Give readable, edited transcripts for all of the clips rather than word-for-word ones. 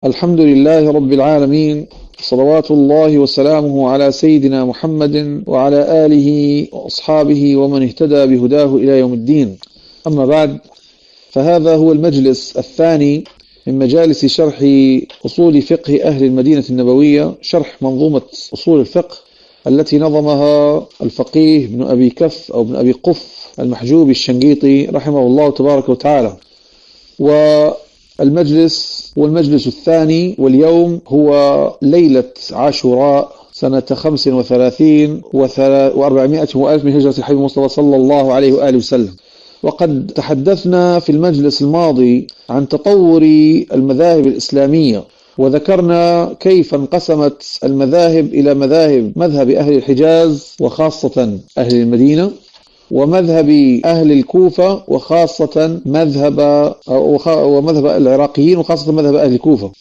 الحمد لله رب العالمين، صلوات الله وسلامه على سيدنا محمد وعلى آله وأصحابه ومن اهتدى بهداه إلى يوم الدين. أما بعد، فهذا هو المجلس الثاني من مجالس شرح أصول فقه أهل المدينة النبوية، شرح منظومة أصول الفقه التي نظمها الفقيه ابن أبي كف أو ابن أبي قف المحجوبي الشنقيطي رحمه الله تبارك وتعالى. والمجلس الثاني، واليوم هو ليلة عاشوراء سنة 35 و400 وألف من هجرة الحبيب المصطفى صلى الله عليه وآله وسلم. وقد تحدثنا في المجلس الماضي عن تطور المذاهب الإسلامية، وذكرنا كيف انقسمت المذاهب إلى مذهب أهل الحجاز وخاصة أهل المدينة، ومذهب أهل الكوفة وخاصة ومذهب العراقيين وخاصة مذهب أهل الكوفة.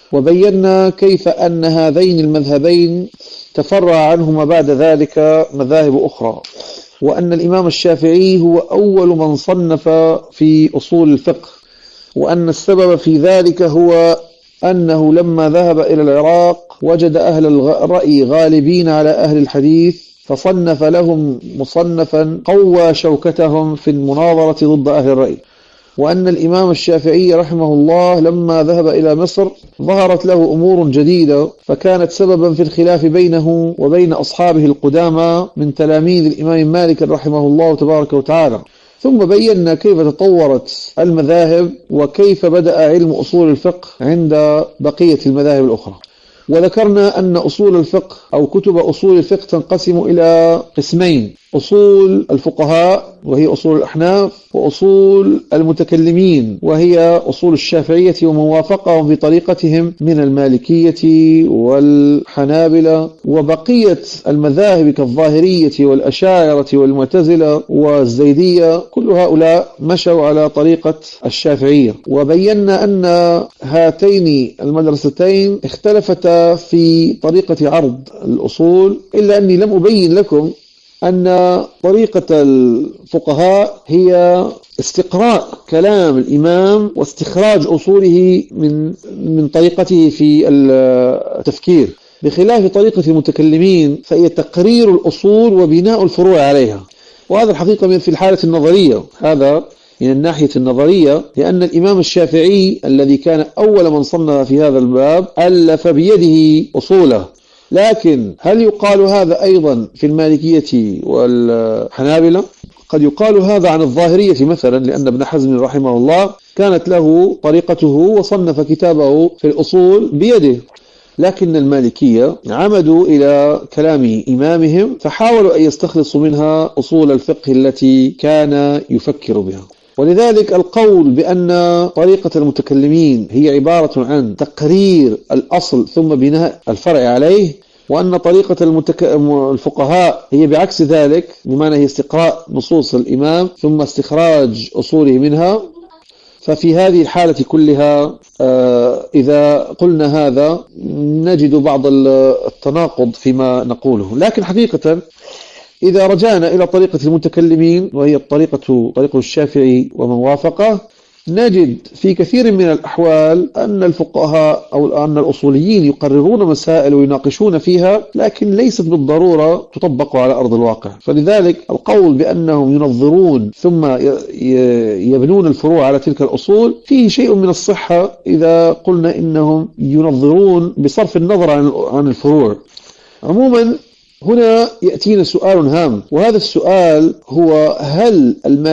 وبينا كيف أن هذين المذهبين تفرع عنهما بعد ذلك مذاهب أخرى، وأن الإمام الشافعي هو أول من صنف في أصول الفقه، وأن السبب في ذلك هو أنه لما ذهب إلى العراق وجد أهل الرأي غالبين على أهل الحديث، فصنف لهم مصنفا قوى شوكتهم في المناظرة ضد أهل الرأي. وأن الإمام الشافعي رحمه الله لما ذهب إلى مصر ظهرت له أمور جديدة، فكانت سببا في الخلاف بينه وبين أصحابه القدامى من تلاميذ الإمام مالك رحمه الله تبارك وتعالى. ثم بينا كيف تطورت المذاهب وكيف بدأ علم أصول الفقه عند بقية المذاهب الأخرى. وذكرنا أن أصول الفقه أو كتب أصول الفقه تنقسم إلى قسمين: أصول الفقهاء وهي أصول الأحناف، وأصول المتكلمين وهي أصول الشافعية ومن وافقهم بطريقتهم من المالكية والحنابلة وبقية المذاهب كالظاهرية والأشاعرة والمعتزلة والزيدية. كل هؤلاء مشوا على طريقة الشافعية. وبينا أن هاتين المدرستين اختلفتا في طريقة عرض الأصول، إلا أني لم أبين لكم أن طريقة الفقهاء هي استقراء كلام الإمام واستخراج أصوله من طريقته في التفكير، بخلاف طريقة المتكلمين فهي تقرير الأصول وبناء الفروع عليها. وهذا الحقيقة في الحالة النظرية، هذا من الناحية النظرية، لأن الإمام الشافعي الذي كان أول من صنف في هذا الباب ألف بيده أصوله. لكن هل يقال هذا أيضا في المالكية والحنابلة؟ قد يقال هذا عن الظاهرية مثلا، لأن ابن حزم رحمه الله كانت له طريقته وصنف كتابه في الأصول بيده. لكن المالكية عمدوا إلى كلام إمامهم فحاولوا أن يستخلصوا منها أصول الفقه التي كان يفكر بها. ولذلك القول بأن طريقة المتكلمين هي عبارة عن تقرير الأصل ثم بناء الفرع عليه، وأن طريقة الفقهاء هي بعكس ذلك، بمعنى هي استقراء نصوص الإمام ثم استخراج أصوله منها. ففي هذه الحالة كلها إذا قلنا هذا نجد بعض التناقض فيما نقوله. لكن حقيقة إذا رجعنا إلى طريقة المتكلمين وهي طريقة الشافعي ومن وافقه، نجد في كثير من الأحوال أن الفقهاء أو أن الأصوليين يقررون مسائل ويناقشون فيها، لكن ليست بالضرورة تطبق على أرض الواقع. فلذلك القول بأنهم ينظرون ثم يبنون الفروع على تلك الأصول فيه شيء من الصحة إذا قلنا إنهم ينظرون بصرف النظر عن الفروع. عموما هنا يأتينا سؤال هام، وهذا السؤال هو: هل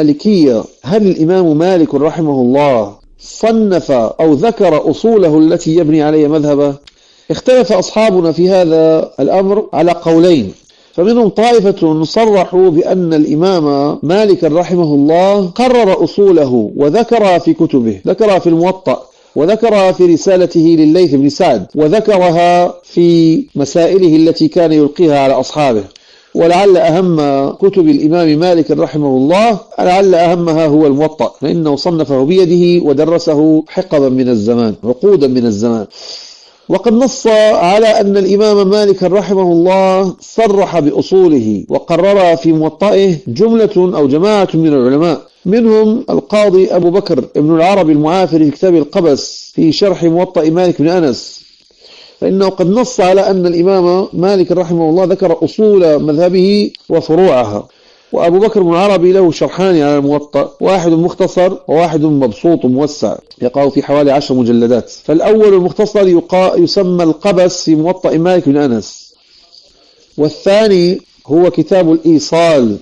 الإمام مالك رحمه الله صنف أو ذكر أصوله التي يبني عليها مذهبه؟ اختلف أصحابنا في هذا الأمر على قولين، فمنهم طائفة صرحوا بأن الإمام مالك رحمه الله قرر أصوله وذكرها في كتبه، ذكرها في الموطأ، وذكرها في رسالته لليث بن سعد، وذكرها في مسائله التي كان يلقيها على أصحابه. ولعل أهم كتب الإمام مالك رحمه الله لعل أهمها هو الموطأ، فإنه صنفه بيده ودرسه حقبا من الزمان، عقودا من الزمان. وقد نص على أن الإمام مالك رحمه الله صرح بأصوله وقرر في موطئه جملة أو جماعة من العلماء، منهم القاضي أبو بكر ابن العربي المعافري في كتاب القبس في شرح موطئ مالك بن أنس، فإنه قد نص على أن الإمام مالك رحمه الله ذكر أصول مذهبه وفروعها. وأبو بكر بن العربي له شرحان على الموطأ، واحد مختصر وواحد مبسوط موسع يقع في حوالي 10 مجلدات. فالأول المختصر يسمى القبس في موطأ مالك بن أنس، والثاني هو كتاب الإيصال،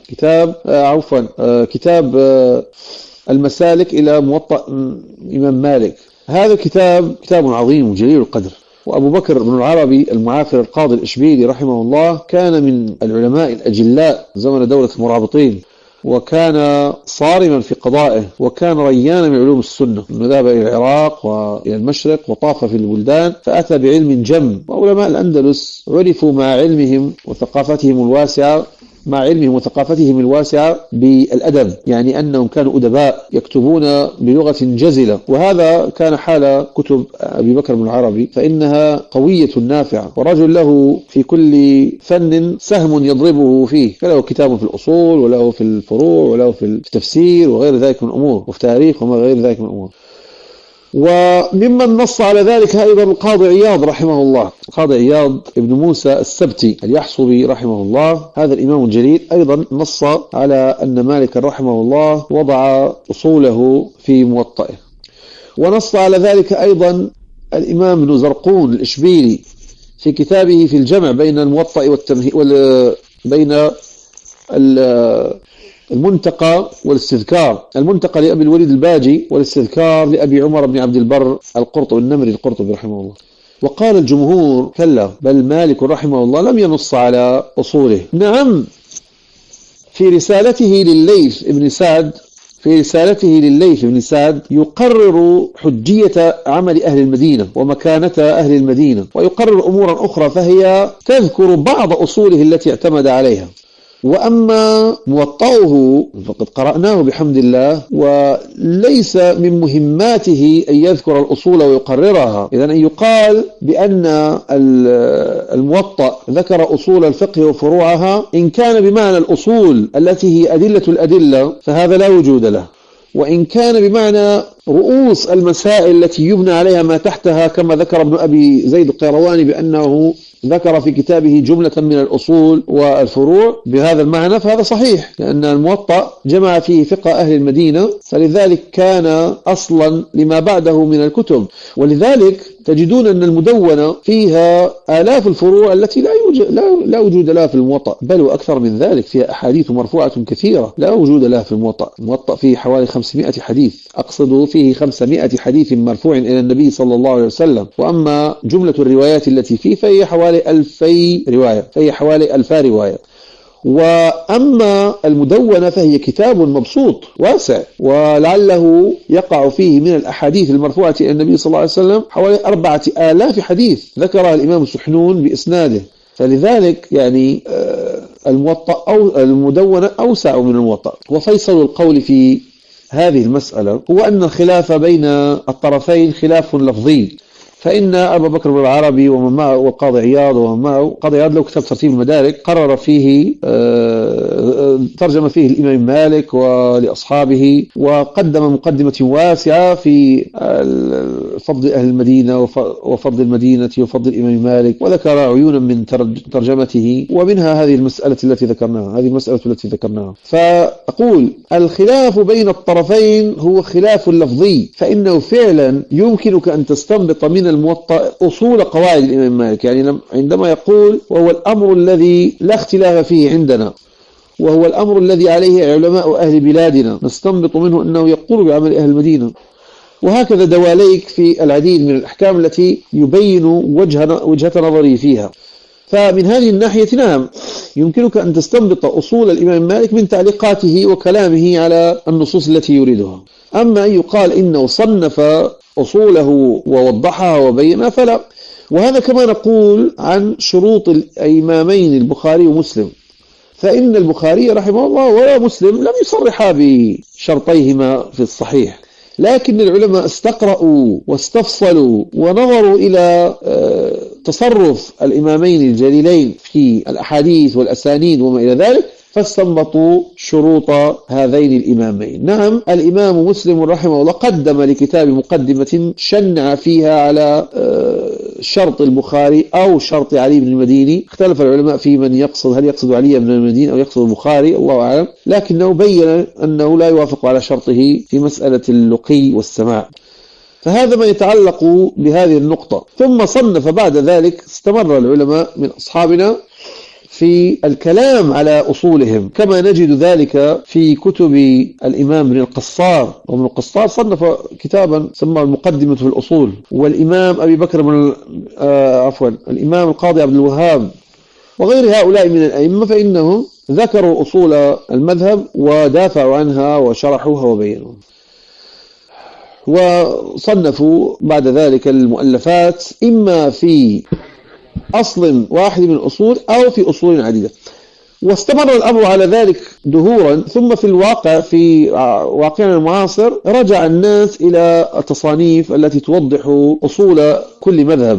كتاب المسالك إلى موطأ إمام مالك. هذا كتاب عظيم وجليل القدر. وأبو بكر بن العربي المعافر القاضي الإشبيلي رحمه الله كان من العلماء الأجلاء زمن دولة المرابطين، وكان صارما في قضائه، وكان ريانا من علوم السنة، انه ذهب إلى العراق وإلى المشرق وطاف في البلدان فأتى بعلم جم. وعلماء الأندلس عرفوا مع علمهم وثقافتهم الواسعة بالأدب، يعني أنهم كانوا أدباء يكتبون بلغة جزلة، وهذا كان حال كتب أبي بكر بن العربي، فإنها قوية نافعة، ورجل له في كل فن سهم يضربه فيه، فله كتاب في الأصول وله في الفروع وله في التفسير وغير ذلك من الأمور، وفي تاريخ وما غير ذلك من الأمور. وممن نص على ذلك أيضا القاضي عياض رحمه الله، القاضي عياض ابن موسى السبتي اليحصبي رحمه الله، هذا الإمام الجليل أيضا نص على أن مالك رحمه الله وضع أصوله في موطئه. ونص على ذلك أيضا الإمام ابن زرقون الإشبيلي في كتابه في الجمع بين الموطئ بين المنتقى والاستذكار، المنتقى لأبي الوليد الباجي والاستذكار لأبي عمر بن عبد البر القرطبي رحمه الله. وقال الجمهور كلا، بل مالك رحمه الله لم ينص على أصوله. نعم، في رسالته للليث بن سعد يقرر حجية عمل أهل المدينة ومكانة أهل المدينة، ويقرر أمورا أخرى فهي تذكر بعض أصوله التي اعتمد عليها. وأما موطئه فقد قرأناه بحمد الله، وليس من مهماته أن يذكر الأصول ويقررها. إذن أن يقال بأن الموطأ ذكر أصول الفقه وفروعها إن كان بمعنى الأصول التي هي أدلة الأدلة فهذا لا وجود له، وإن كان بمعنى رؤوس المسائل التي يبنى عليها ما تحتها كما ذكر ابن أبي زيد القيرواني بأنه ذكر في كتابه جملة من الأصول والفروع بهذا المعنى، فهذا صحيح، لأن الموطأ جمع فيه فقه أهل المدينة، فلذلك كان أصلا لما بعده من الكتب. ولذلك تجدون أن المدونة فيها آلاف الفروع التي لا وجود لها في الموطأ، بل وأكثر من ذلك، فيها أحاديث مرفوعة كثيرة لا وجود لها في الموطأ. الموطأ فيه حوالي 500 حديث، أقصد فيه 500 حديث مرفوع إلى النبي صلى الله عليه وسلم. وأما جملة الروايات التي فيه فهي حوالي 1000 رواية. وأما المدونة فهي كتاب مبسوط واسع، ولعله يقع فيه من الأحاديث المرفوعة إلى النبي صلى الله عليه وسلم حوالي 4000 حديث ذكرها الإمام سحنون بإسناده. فلذلك يعني الموطأ أو المدونة أوسع من الموطأ. وفيصل القول في هذه المسألة هو أن الخلاف بين الطرفين خلاف لفظي، فإن أبا بكر بن العربي ومن معه والقاضي عياض ومن معه، قاضي عياض له كتاب ترتيب المدارك قرر فيه ترجم فيه الإمام مالك ولأصحابه، وقدم مقدمة واسعة في فضل أهل المدينة وفضل المدينة وفضل الإمام مالك، وذكر عيونا من ترجمته، ومنها هذه المسألة التي ذكرناها. فأقول الخلاف بين الطرفين هو خلاف لفظي، فإنه فعلا يمكنك أن تستنبط من الموطأ أصول قواعد الإمام مالك، يعني عندما يقول وهو الأمر الذي لا اختلاف فيه عندنا، وهو الأمر الذي عليه علماء أهل بلادنا، نستنبط منه أنه يقول بعمل أهل المدينة. وهكذا دواليك في العديد من الأحكام التي يبين وجهة نظري فيها. فمن هذه الناحية نعم يمكنك أن تستنبط أصول الإمام مالك من تعليقاته وكلامه على النصوص التي يريدها. أما أن يقال إنه صنف أصوله ووضحها وبينها فلا. وهذا كما نقول عن شروط الإمامين البخاري ومسلم، فإن البخاري رحمه الله ولا مسلم لم يصرحا بشرطيهما في الصحيح، لكن العلماء استقرأوا واستفصلوا ونظروا إلى تصرف الإمامين الجليلين في الأحاديث والأسانيد وما إلى ذلك، فاستنبطوا شروط هذين الإمامين. نعم، الإمام مسلم رحمه الله قدم لكتاب مقدمة شنع فيها على شرط البخاري أو شرط علي بن المديني. اختلف العلماء في من يقصد، هل يقصد علي بن المديني أو يقصد البخاري، الله أعلم، لكنه بين أنه لا يوافق على شرطه في مسألة اللقي والسماع. فهذا ما يتعلق بهذه النقطة. ثم صنف بعد ذلك، استمر العلماء من أصحابنا في الكلام على أصولهم، كما نجد ذلك في كتب الإمام ابن القصار. وابن القصار صنف كتابا سماه المقدمة في الأصول، والإمام أبي بكر الإمام القاضي عبد الوهاب وغير هؤلاء من الأئمة، فإنهم ذكروا أصول المذهب ودافعوا عنها وشرحوها وبينوها. وصنفوا بعد ذلك المؤلفات إما في أصل واحد من الأصول أو في أصول عديدة. واستمر الأمر على ذلك دهورا، ثم في الواقع في واقعنا المعاصر رجع الناس إلى التصانيف التي توضح أصول كل مذهب.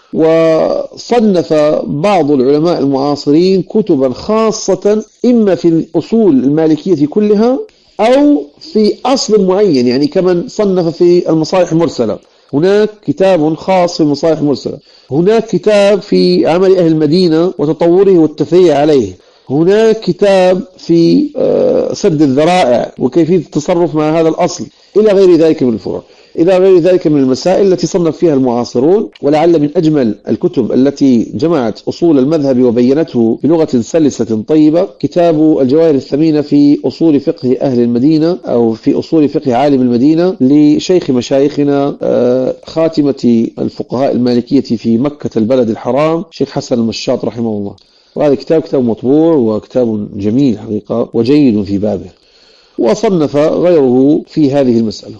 وصنف بعض العلماء المعاصرين كتبا خاصة إما في الأصول المالكية كلها أو في أصل معين، يعني كمن صنف في المصالح المرسلة، هناك كتاب خاص في المصالح المرسلة، هناك كتاب في عمل أهل المدينة وتطوره والتفريع عليه، هناك كتاب في سد الذرائع وكيفية التصرف مع هذا الأصل، إلى غير ذلك من الفروع، إلى غير ذلك من المسائل التي صنف فيها المعاصرون. ولعل من أجمل الكتب التي جمعت أصول المذهب وبينته بلغة سلسة طيبة كتاب الجواهر الثمينة في أصول فقه أهل المدينة، أو في أصول فقه عالم المدينة، لشيخ مشايخنا خاتمة الفقهاء المالكية في مكة البلد الحرام، شيخ حسن المشاط رحمه الله. وهذا كتاب مطبوع وكتاب جميل حقيقة وجيد في بابه، وصنف غيره في هذه المسألة.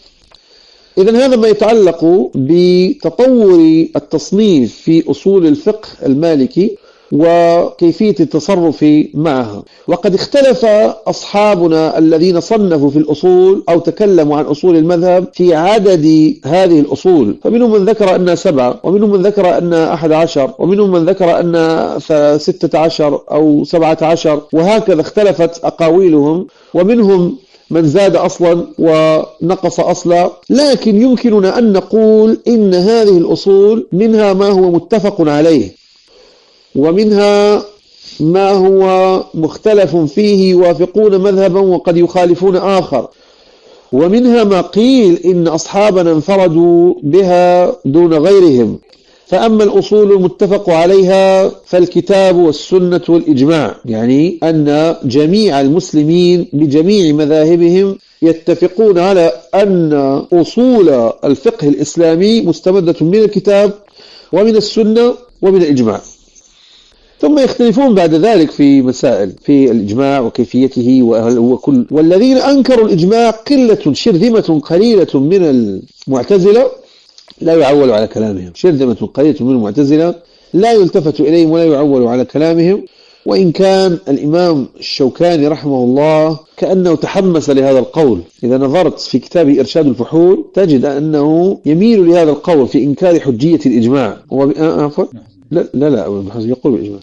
إذن هذا ما يتعلق بتطور التصنيف في أصول الفقه المالكي وكيفية التصرف معها. وقد اختلف أصحابنا الذين صنفوا في الأصول أو تكلموا عن أصول المذهب في عدد هذه الأصول، فمنهم من ذكر أنها 7، ومنهم من ذكر أنها 11، ومنهم من ذكر أنها 16 أو 17، وهكذا اختلفت أقاويلهم، ومنهم من زاد أصلا ونقص أصلا. لكن يمكننا أن نقول إن هذه الأصول منها ما هو متفق عليه، ومنها ما هو مختلف فيه يوافقون مذهبا وقد يخالفون آخر، ومنها ما قيل إن أصحابنا انفردوا بها دون غيرهم. فأما الأصول المتفق عليها فالكتاب والسنة والإجماع، يعني أن جميع المسلمين بجميع مذاهبهم يتفقون على أن أصول الفقه الإسلامي مستمدة من الكتاب ومن السنة ومن الإجماع. ثم يختلفون بعد ذلك في مسائل في الإجماع وكيفيته وكل. والذين أنكروا الإجماع قلة شرذمة قليلة من المعتزلة لا يعول على كلامهم، شرذمة قليلة من المعتزلة لا يلتفت إليهم ولا يعول على كلامهم. وإن كان الإمام الشوكاني رحمه الله كأنه تحمس لهذا القول، إذا نظرت في كتاب إرشاد الفحول تجد أنه يميل لهذا القول في إنكار حجية الإجماع. لا يقول بالإجماع،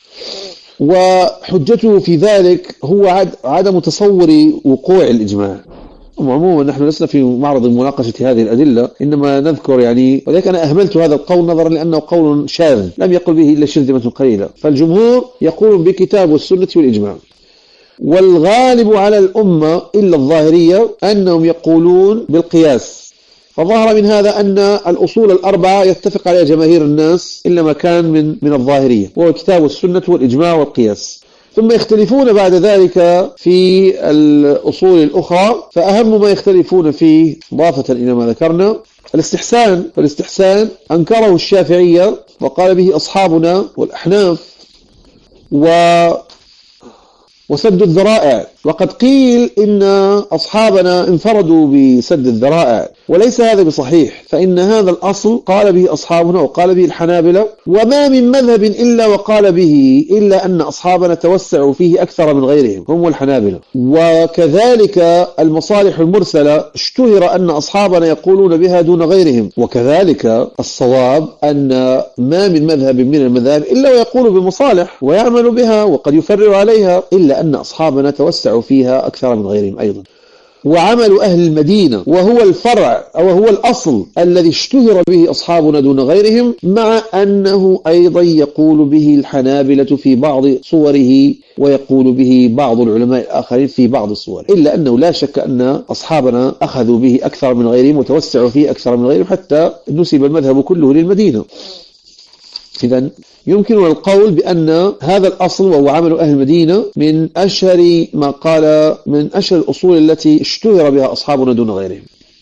وحجته في ذلك هو عدم تصور وقوع الإجماع. عموما نحن لسنا في معرض مناقشة هذه الأدلة، إنما نذكر يعني، ولكن أنا أهملت هذا القول نظرا لأنه قول شاذ لم يقل به إلا شرذمة قليلة، فالجمهور يقول بكتاب والسنة والإجماع. والغالب على الأمة إلا الظاهرية أنهم يقولون بالقياس. فظهر من هذا أن الأصول الأربعة يتفق عليها جماهير الناس إلا ما كان من الظاهرية، وهو الكتاب والسنة والإجماع والقياس. ثم يختلفون بعد ذلك في الأصول الأخرى، فأهم ما يختلفون فيه إضافة إلى ما ذكرنا الاستحسان. فالاستحسان أنكره الشافعية وقال به أصحابنا والأحناف، وسد الذرائع وقد قيل إن أصحابنا انفردوا بسد الذرائع، وليس هذا بصحيح، فإن هذا الأصل قال به أصحابنا وقال به الحنابلة، وما من مذهب إلا وقال به، إلا أن أصحابنا توسعوا فيه أكثر من غيرهم هم الحنابلة. وكذلك المصالح المرسلة اشتهر أن أصحابنا يقولون بها دون غيرهم، وكذلك الصواب أن ما من مذهب من المذاهب إلا ويقول بمصالح ويعمل بها وقد يفرع عليها، إلا أن أصحابنا توسعوا فيها أكثر من غيرهم أيضا. وعمل أهل المدينة وهو الفرع أو هو الأصل الذي اشتهر به أصحابنا دون غيرهم، مع أنه أيضا يقول به الحنابلة في بعض صوره ويقول به بعض العلماء الآخرين في بعض الصور، إلا أنه لا شك أن أصحابنا أخذوا به أكثر من غيرهم وتوسعوا فيه أكثر من غيرهم حتى نسب المذهب كله للمدينة. إذن يمكن القول بأن هذا الأصل وهو عمل أهل المدينة من أشهر ما قال، من أشهر الأصول التي اشتهر بها أصحابنا دون غيرهم.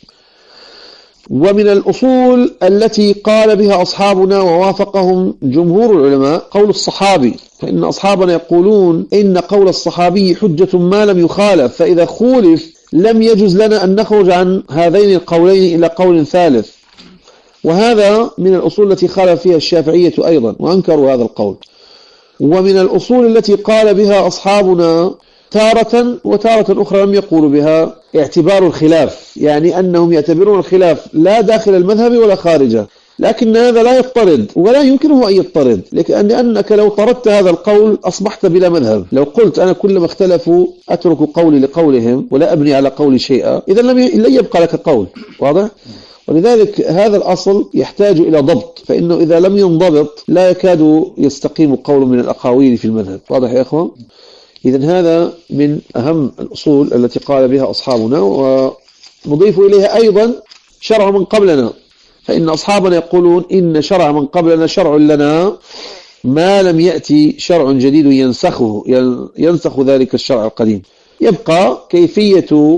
ومن الأصول التي قال بها أصحابنا ووافقهم جمهور العلماء قول الصحابي، فإن أصحابنا يقولون إن قول الصحابي حجة ما لم يخالف، فإذا خولف لم يجوز لنا أن نخرج عن هذين القولين إلى قول ثالث. وهذا من الأصول التي خالف فيها الشافعية أيضا وأنكروا هذا القول. ومن الأصول التي قال بها أصحابنا تارة وتارة أخرى لم يقولوا بها اعتبار الخلاف، يعني أنهم يعتبرون الخلاف لا داخل المذهب ولا خارجه، لكن هذا لا يضطرد ولا يمكنه أن يضطرد، لأنك لو طردت هذا القول أصبحت بلا مذهب. لو قلت أنا كلما اختلفوا أترك قولي لقولهم ولا أبني على قولي شيئا، إذا لن يبقى لك قول. واضح؟ ولذلك هذا الأصل يحتاج إلى ضبط، فإنه إذا لم ينضبط لا يكاد يستقيم قول من الأقاويل في المذهب. واضح يا أخوان؟ إذن هذا من أهم الأصول التي قال بها أصحابنا، ونضيف إليها أيضا شرع من قبلنا، فإن أصحابنا يقولون إن شرع من قبلنا شرع لنا ما لم يأتي شرع جديد ينسخ ذلك الشرع القديم. يبقى كيفية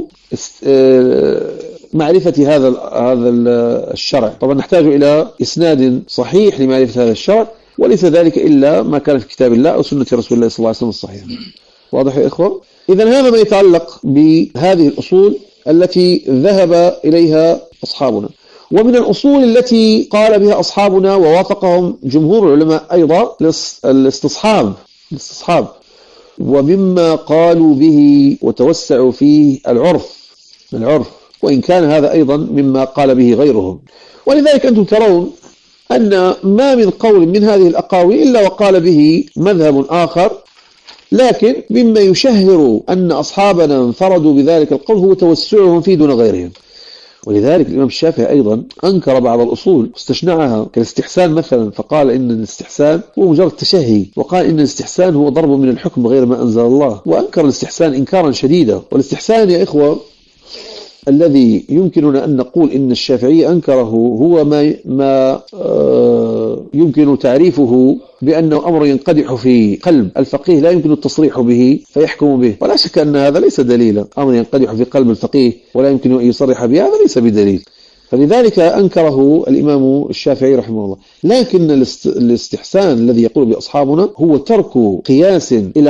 معرفة هذا الشرع. طبعا نحتاج إلى إسناد صحيح لمعرفة هذا الشرع، وليس ذلك إلا ما كان في كتاب الله أو سنة رسول الله صلى الله عليه وسلم الصحيح. واضح يا إخوة؟ إذن هذا ما يتعلق بهذه الأصول التي ذهب إليها أصحابنا. ومن الأصول التي قال بها أصحابنا ووافقهم جمهور العلماء أيضا الاستصحاب. ومما قالوا به وتوسعوا فيه العرف، وإن كان هذا أيضا مما قال به غيرهم. ولذلك أنتم ترون أن ما من قول من هذه الأقاويل إلا وقال به مذهب آخر، لكن مما يشهر أن أصحابنا انفردوا بذلك القول هو توسعهم فيه دون غيرهم. ولذلك الإمام الشافعي أيضا أنكر بعض الأصول واستشنعها كالاستحسان مثلا، فقال إن الاستحسان هو مجرد تشهي، وقال إن الاستحسان هو ضرب من الحكم غير ما أنزل الله، وأنكر الاستحسان إنكارا شديدا. والاستحسان يا إخوة الذي يمكننا أن نقول إن الشافعي أنكره هو ما يمكن تعريفه بأنه أمر ينقدح في قلب الفقيه لا يمكن التصريح به فيحكم به، ولا شك أن هذا ليس دليلا. أمر ينقدح في قلب الفقيه ولا يمكن أن يصرح به، هذا ليس بدليل، فلذلك أنكره الإمام الشافعي رحمه الله. لكن الاستحسان الذي يقول بأصحابنا هو ترك قياس إلى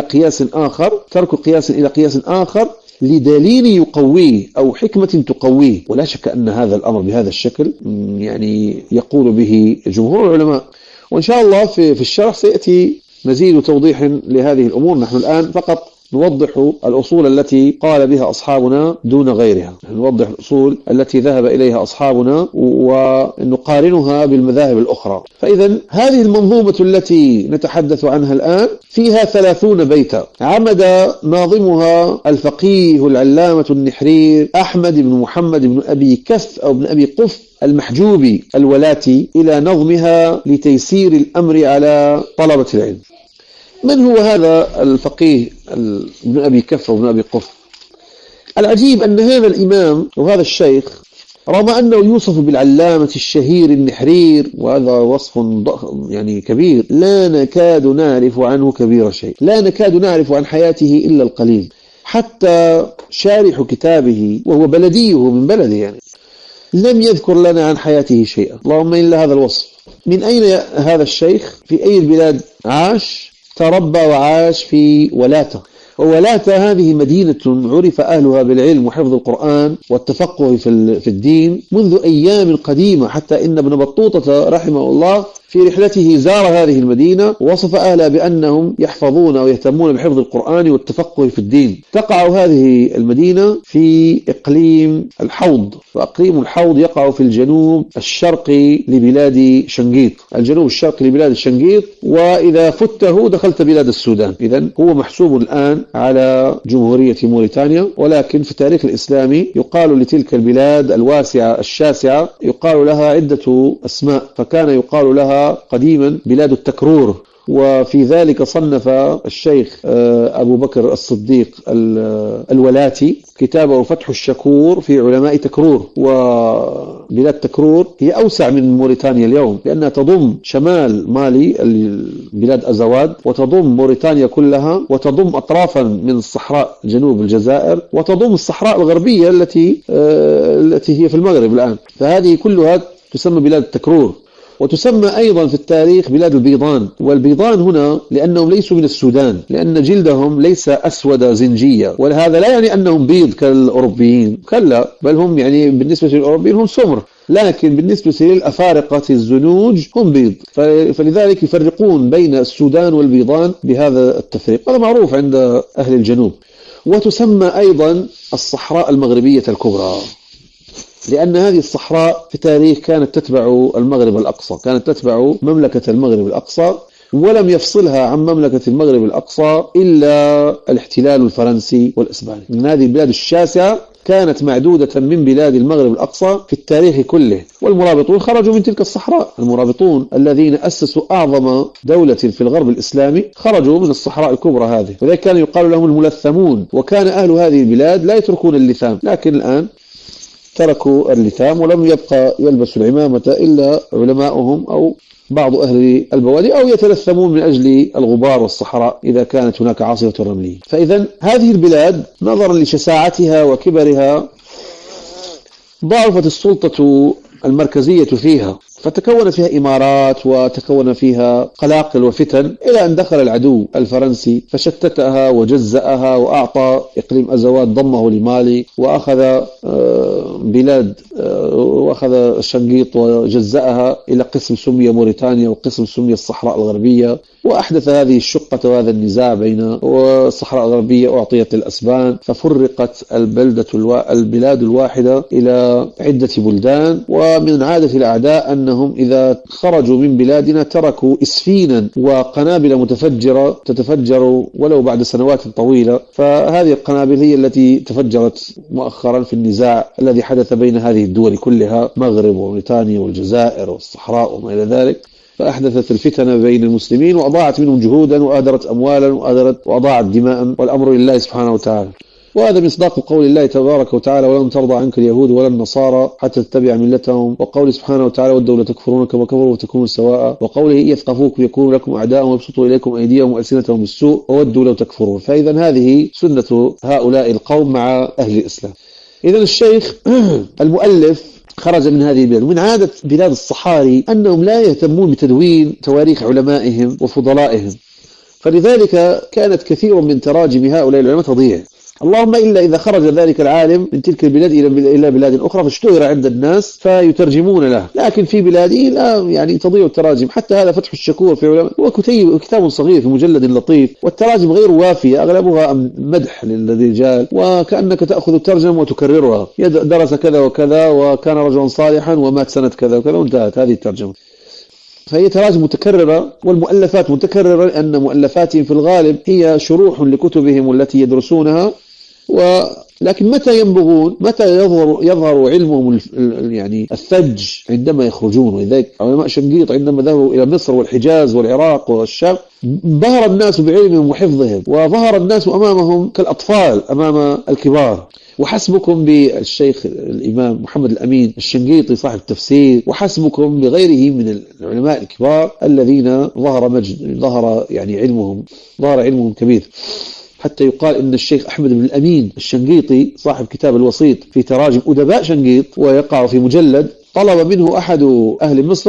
قياس آخر لدليل يقويه أو حكمة تقويه، ولا شك أن هذا الأمر بهذا الشكل يعني يقول به جمهور العلماء. وإن شاء الله في الشرح سيأتي مزيد توضيح لهذه الأمور. نحن الآن فقط نوضح الأصول التي قال بها أصحابنا دون غيرها، نوضح الأصول التي ذهب إليها أصحابنا ونقارنها بالمذاهب الأخرى. فإذا هذه المنظومة التي نتحدث عنها الآن فيها 30 بيتا، عمد ناظمها الفقيه العلامة النحرير أحمد بن محمد بن أبي كف أو بن أبي قف المحجوبي الولاتي إلى نظمها لتيسير الأمر على طلبة العلم. من هو هذا الفقيه ابن أبي كف وابن أبي قف؟ العجيب أن هذا الإمام وهذا الشيخ رغم أنه يوصف بالعلامة الشهير النحرير، وهذا وصف ضخم يعني كبير، لا نكاد نعرف عنه كبير شيء، لا نكاد نعرف عن حياته إلا القليل. حتى شارح كتابه وهو بلديه من بلده يعني لم يذكر لنا عن حياته شيئا، اللهم إلا هذا الوصف. من أين هذا الشيخ؟ في أي البلاد عاش؟ تربى وعاش في ولاته، وولاة هذه مدينة عرف أهلها بالعلم وحفظ القرآن والتفقه في الدين منذ أيام قديمة، حتى إن ابن بطوطة رحمه الله في رحلته زار هذه المدينة ووصف أهلها بأنهم يحفظون ويهتمون بحفظ القرآن والتفقه في الدين. تقع هذه المدينة في إقليم الحوض، وإقليم الحوض يقع في الجنوب الشرقي لبلاد شنقيط، الجنوب الشرقي لبلاد الشنقيط، وإذا فته دخلت بلاد السودان. إذن هو محسوب الآن على جمهورية موريتانيا، ولكن في التاريخ الإسلامي يقال لتلك البلاد الواسعة الشاسعة يقال لها عدة أسماء، فكان يقال لها قديما بلاد التكرور. وفي ذلك صنف الشيخ أبو بكر الصديق الولاتي كتابه فتح الشكور في علماء تكرور. وبلاد تكرور هي أوسع من موريتانيا اليوم، لأنها تضم شمال مالي بلاد أزواد، وتضم موريتانيا كلها، وتضم أطرافا من الصحراء جنوب الجزائر، وتضم الصحراء الغربية التي هي في المغرب الآن. فهذه كلها تسمى بلاد التكرور. وتسمى أيضا في التاريخ بلاد البيضان. والبيضان هنا لأنهم ليسوا من السودان، لأن جلدهم ليس أسود زنجية، ولهذا لا يعني أنهم بيض كالأوروبيين، كلا، بل هم يعني بالنسبة للأوروبيين هم سمر، لكن بالنسبة للأفارقة الزنوج هم بيض، فلذلك يفرقون بين السودان والبيضان بهذا التفريق، هذا معروف عند أهل الجنوب. وتسمى أيضا الصحراء المغربية الكبرى، لأن هذه الصحراء في التاريخ كانت تتبع المغرب الأقصى، كانت تتبع مملكة المغرب الأقصى، ولم يفصلها عن مملكة المغرب الأقصى إلا الاحتلال الفرنسي والإسباني. من هذه البلاد الشاسعة كانت معدودة من بلاد المغرب الأقصى في التاريخ كله، والمرابطون خرجوا من تلك الصحراء. المرابطون الذين أسسوا أعظم دولة في الغرب الإسلامي خرجوا من الصحراء الكبرى هذه، وذلك كان يقال لهم الملثمون. وكان أهل هذه البلاد لا يتركون اللثام، لكن الآن تركوا اللثام، ولم يبقى يلبس العمامة إلا علماؤهم أو بعض أهل البوادي، أو يتلثمون من أجل الغبار والصحراء إذا كانت هناك عاصفة رملية. فإذا هذه البلاد نظرا لشساعتها وكبرها ضعفت السلطة المركزية فيها، فتكون فيها إمارات وتكون فيها قلاقل وفتن، إلى أن دخل العدو الفرنسي فشتتها وجزأها، وأعطى إقليم أزواد ضمه لمالي، وأخذ بلاد وأخذ الشنقيط وجزأها إلى قسم سمي موريتانيا وقسم سمي الصحراء الغربية، وأحدث هذه الشقة وهذا النزاع بين الصحراء الغربية أعطيت للأسبان، ففرقت البلاد الواحدة إلى عدة بلدان. ومن عادة الأعداء أنهم إذا خرجوا من بلادنا تركوا إسفينا وقنابل متفجرة تتفجر ولو بعد سنوات طويلة، فهذه القنابل هي التي تفجرت مؤخرا في النزاع الذي حدث بين هذه الدول كلها، مغرب وموريتانيا والجزائر والصحراء وما إلى ذلك، فأحدثت الفتن بين المسلمين وأضاعت منهم جهودا وأهدرت أموالا وأضاعت دماء، والأمر لله سبحانه وتعالى. وهذا مصداق قول الله تبارك وتعالى: ولن ترضى عنك اليهود ولا النصارى حتى تتبع ملتهم، وقول سبحانه وتعالى: ودوا لتكفرون كما كفروا وتكونوا سواء، وقوله: يثقفوكم يكونوا لكم أعداء ويبسطوا إليكم أيديهم وألسنتهم بالسوء وودوا لو تكفرون. فإذا هذه سنة هؤلاء القوم مع أهل الإسلام. إذا الشيخ المؤلف خرج من هذه البلاد. ومن عادة بلاد الصحاري أنهم لا يهتمون بتدوين تواريخ علمائهم وفضلائهم، فلذلك كانت كثير من تراجم هؤلاء العلماء تضيع، اللهم إلا إذا خرج ذلك العالم من تلك البلاد إلى بلاد أخرى فاشتهر عند الناس فيترجمون له، لكن في بلاده لا يعني تضيع التراجم. حتى هذا فتح الشكور في علماء هو كتاب صغير في مجلد لطيف، والتراجم غير وافية، أغلبها مدح للرجال، وكأنك تأخذ الترجمة وتكررها: درس كذا وكذا وكان رجلا صالحا ومات سنة كذا وكذا، وانتهت هذه الترجمة. فهي تراجم متكررة، والمؤلفات متكررة، لأن مؤلفاتهم في الغالب هي شروح لكتبهم التي يدرسونها. لكن متى ينبغون، متى يظهر علمهم يعني الثج عندما يخرجون. ولذلك علماء شنقيط عندما ذهبوا إلى مصر والحجاز والعراق والشام ظهر الناس بعلمهم وحفظهم، وظهر الناس أمامهم كالأطفال أمام الكبار. وحسبكم بالشيخ الإمام محمد الأمين الشنقيطي صاحب التفسير، وحسبكم بغيره من العلماء الكبار الذين ظهر يعني علمهم كبير. حتى يقال إن الشيخ أحمد بن الأمين الشنقيطي صاحب كتاب الوسيط في تراجم أدباء شنقيط ويقع في مجلد، طلب منه أحد أهل مصر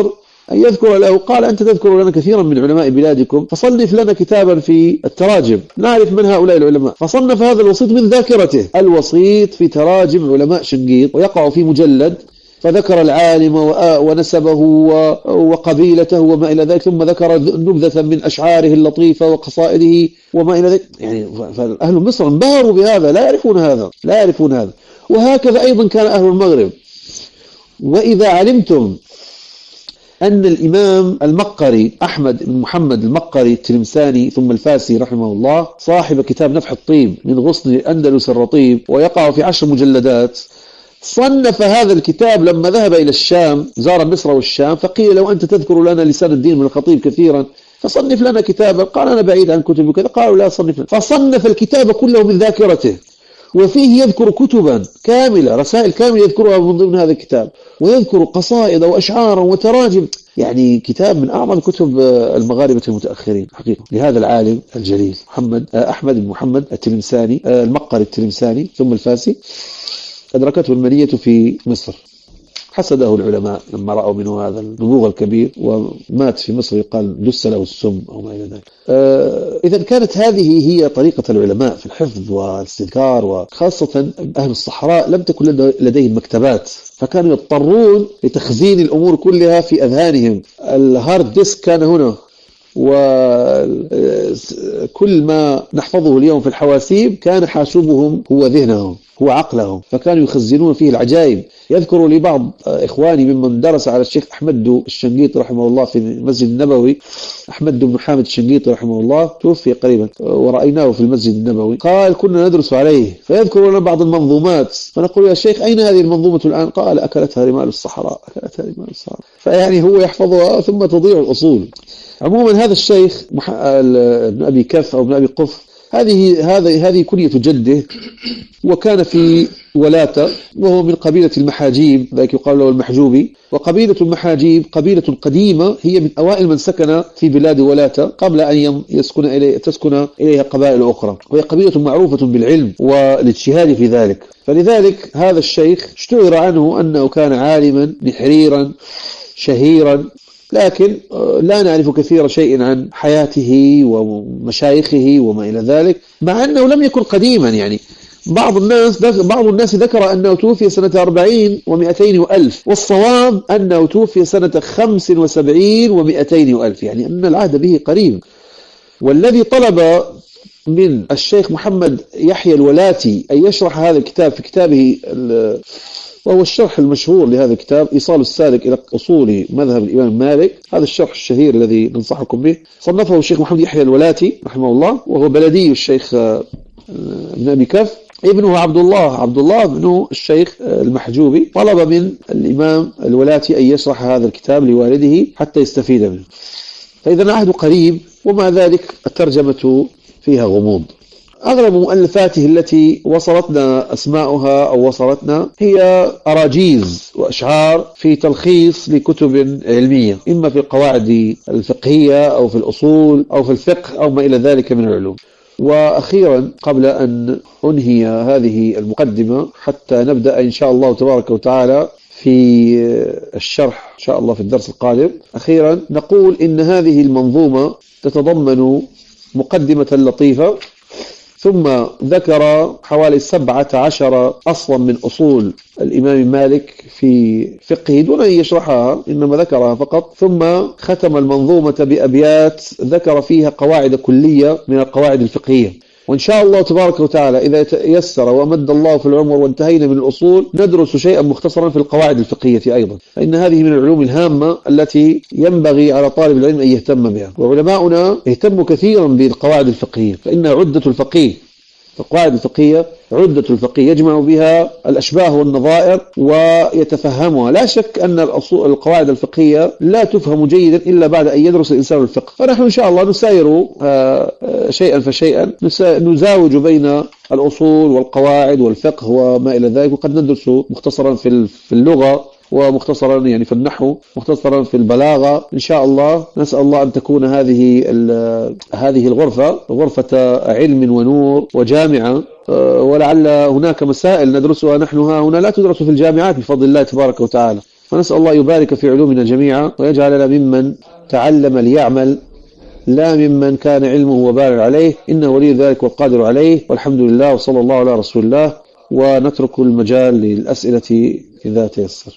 أن يذكر له. قال أنت تذكر لنا كثيرا من علماء بلادكم، فصنف لنا كتابا في التراجم نعرف من هؤلاء العلماء. فصنف هذا الوسيط من ذاكرته، الوسيط في تراجم علماء شنقيط، ويقع في مجلد، فذكر العالم ونسبه وقبيلته وما إلى ذلك، ثم ذكر نبذة من أشعاره اللطيفة وقصائده وما إلى ذلك. يعني فأهل مصر انبهروا بهذا، لا يعرفون هذا. وهكذا أيضا كان أهل المغرب. وإذا علمتم أن الإمام المقري أحمد بن محمد المقري التلمساني ثم الفاسي رحمه الله، صاحب كتاب نفح الطيب من غصن الأندلس الرطيب، ويقع في 10 مجلدات، صنف هذا الكتاب لما ذهب إلى الشام، زار مصر والشام، فقيل لو أنت تذكر لنا لسان الدين من الخطيب كثيرا فصنف لنا كتابا. قال أنا بعيد عن كتب وكذا. قالوا لا، صنف لنا. فصنف الكتاب كله من ذاكرته، وفيه يذكر كتبا كاملة، رسائل كاملة يذكرها من ضمن هذا الكتاب، ويذكر قصائد وأشعارا وتراجم. يعني كتاب من أعظم كتب المغاربة المتأخرين حقيقة، لهذا العالم الجليل أحمد بن محمد التلمساني المقري التلمساني ثم الفاسي. أدركته المنية في مصر، حسده العلماء لما رأوا منه هذا النبوغ الكبير، ومات في مصر يقال دس له السم أو ما إلى ذلك. إذا كانت هذه هي طريقة العلماء في الحفظ والاستذكار، وخاصة أهل الصحراء لم تكن لديهم مكتبات، فكانوا يضطرون لتخزين الأمور كلها في أذهانهم. الهارد ديسك كان هنا، وكل ما نحفظه اليوم في الحواسيب كان حاسوبهم هو ذهنهم، هو عقلهم، فكانوا يخزنون فيه العجائب. يذكر لي بعض إخواني ممن درس على الشيخ أحمد الشنقيطي رحمه الله في المسجد النبوي، أحمد بن حامد الشنقيطي رحمه الله توفي قريبا، ورأيناه في المسجد النبوي. قال كنا ندرس عليه، فيذكر لنا بعض المنظومات، فنقول يا شيخ أين هذه المنظومة الآن؟ قال أكلتها رمال الصحراء. فيعني هو يحفظها ثم تضيع الأصول. عموما هذا الشيخ ابن أبي كف أو ابن أبي قف، هذه كنية جده، وكان في ولاة، وهو من قبيلة المحاجيب، ذلك يقال له المحجوبي. وقبيلة المحاجيب قبيلة قديمة، هي من أوائل من سكن في بلاد ولاة قبل أن تسكن إليها قبائل أخرى، وهي قبيلة معروفة بالعلم والاجتهاد في ذلك. فلذلك هذا الشيخ اشتهر عنه أنه كان عالما نحريرا شهيرا، لكن لا نعرف كثير شيء عن حياته ومشايخه وما إلى ذلك، مع أنه لم يكن قديما. يعني بعض الناس ذكر أنه توفي سنة 40 و200 وألف، والصواب أنه توفي سنة 75 و200 وألف، يعني أن العهد به قريب. والذي طلب من الشيخ محمد يحيى الولاتي أن يشرح هذا الكتاب في كتابه، وهو الشرح المشهور لهذا الكتاب، إيصال السالك إلى أصول مذهب الإمام مالك، هذا الشرح الشهير الذي ننصحكم به، صنفه الشيخ محمد يحيى الولاتي رحمه الله، وهو بلدي الشيخ ابن أبي كف، ابنه عبد الله ابنه الشيخ المحجوبي، طلب من الإمام الولاتي أن يشرح هذا الكتاب لوالده حتى يستفيد منه. فإذا العهد قريب، ومع ذلك الترجمة فيها غموض. أغلب مؤلفاته التي وصلتنا أسماؤها أو وصلتنا هي أراجيز وأشعار في تلخيص لكتب علمية، إما في القواعد الفقهية أو في الأصول أو في الفقه أو ما إلى ذلك من العلوم. وأخيرا قبل أن أنهي هذه المقدمة حتى نبدأ إن شاء الله تبارك وتعالى في الشرح إن شاء الله في الدرس القادم، أخيرا نقول إن هذه المنظومة تتضمن مقدمة لطيفة، ثم ذكر حوالي 17 أصلا من أصول الإمام مالك في فقهه دون أن يشرحها، إنما ذكرها فقط، ثم ختم المنظومة بأبيات ذكر فيها قواعد كلية من القواعد الفقهية. وإن شاء الله تبارك وتعالى إذا يسر ومد الله في العمر وانتهينا من الأصول ندرس شيئا مختصرا في القواعد الفقهية أيضا، فإن هذه من العلوم الهامة التي ينبغي على طالب العلم أن يهتم بها. وعلماؤنا اهتموا كثيرا بالقواعد الفقهية، فإنها عدة الفقيه. القواعد الفقهية عدة الفقيه يجمع بها الأشباه والنظائر ويتفهمها. لا شك أن القواعد الفقهية لا تفهم جيدا إلا بعد أن يدرس الإنسان الفقه. فنحن إن شاء الله نساير شيئا فشيئا، نزاوج بين الأصول والقواعد والفقه وما إلى ذلك، وقد ندرس مختصرا في اللغة، ومختصرا يعني في النحو، مختصرا في البلاغة إن شاء الله. نسأل الله أن تكون هذه الغرفة غرفة علم ونور وجامعة، ولعل هناك مسائل ندرسها نحن ها هنا لا تدرس في الجامعات بفضل الله تبارك وتعالى. ونسأل الله يبارك في علومنا جميعا ويجعلنا ممن تعلم ليعمل لا ممن كان علمه وبال عليه، إنه ولي ذلك والقادر عليه، والحمد لله وصلى الله على رسول الله. ونترك المجال للأسئلة إذا تيسر.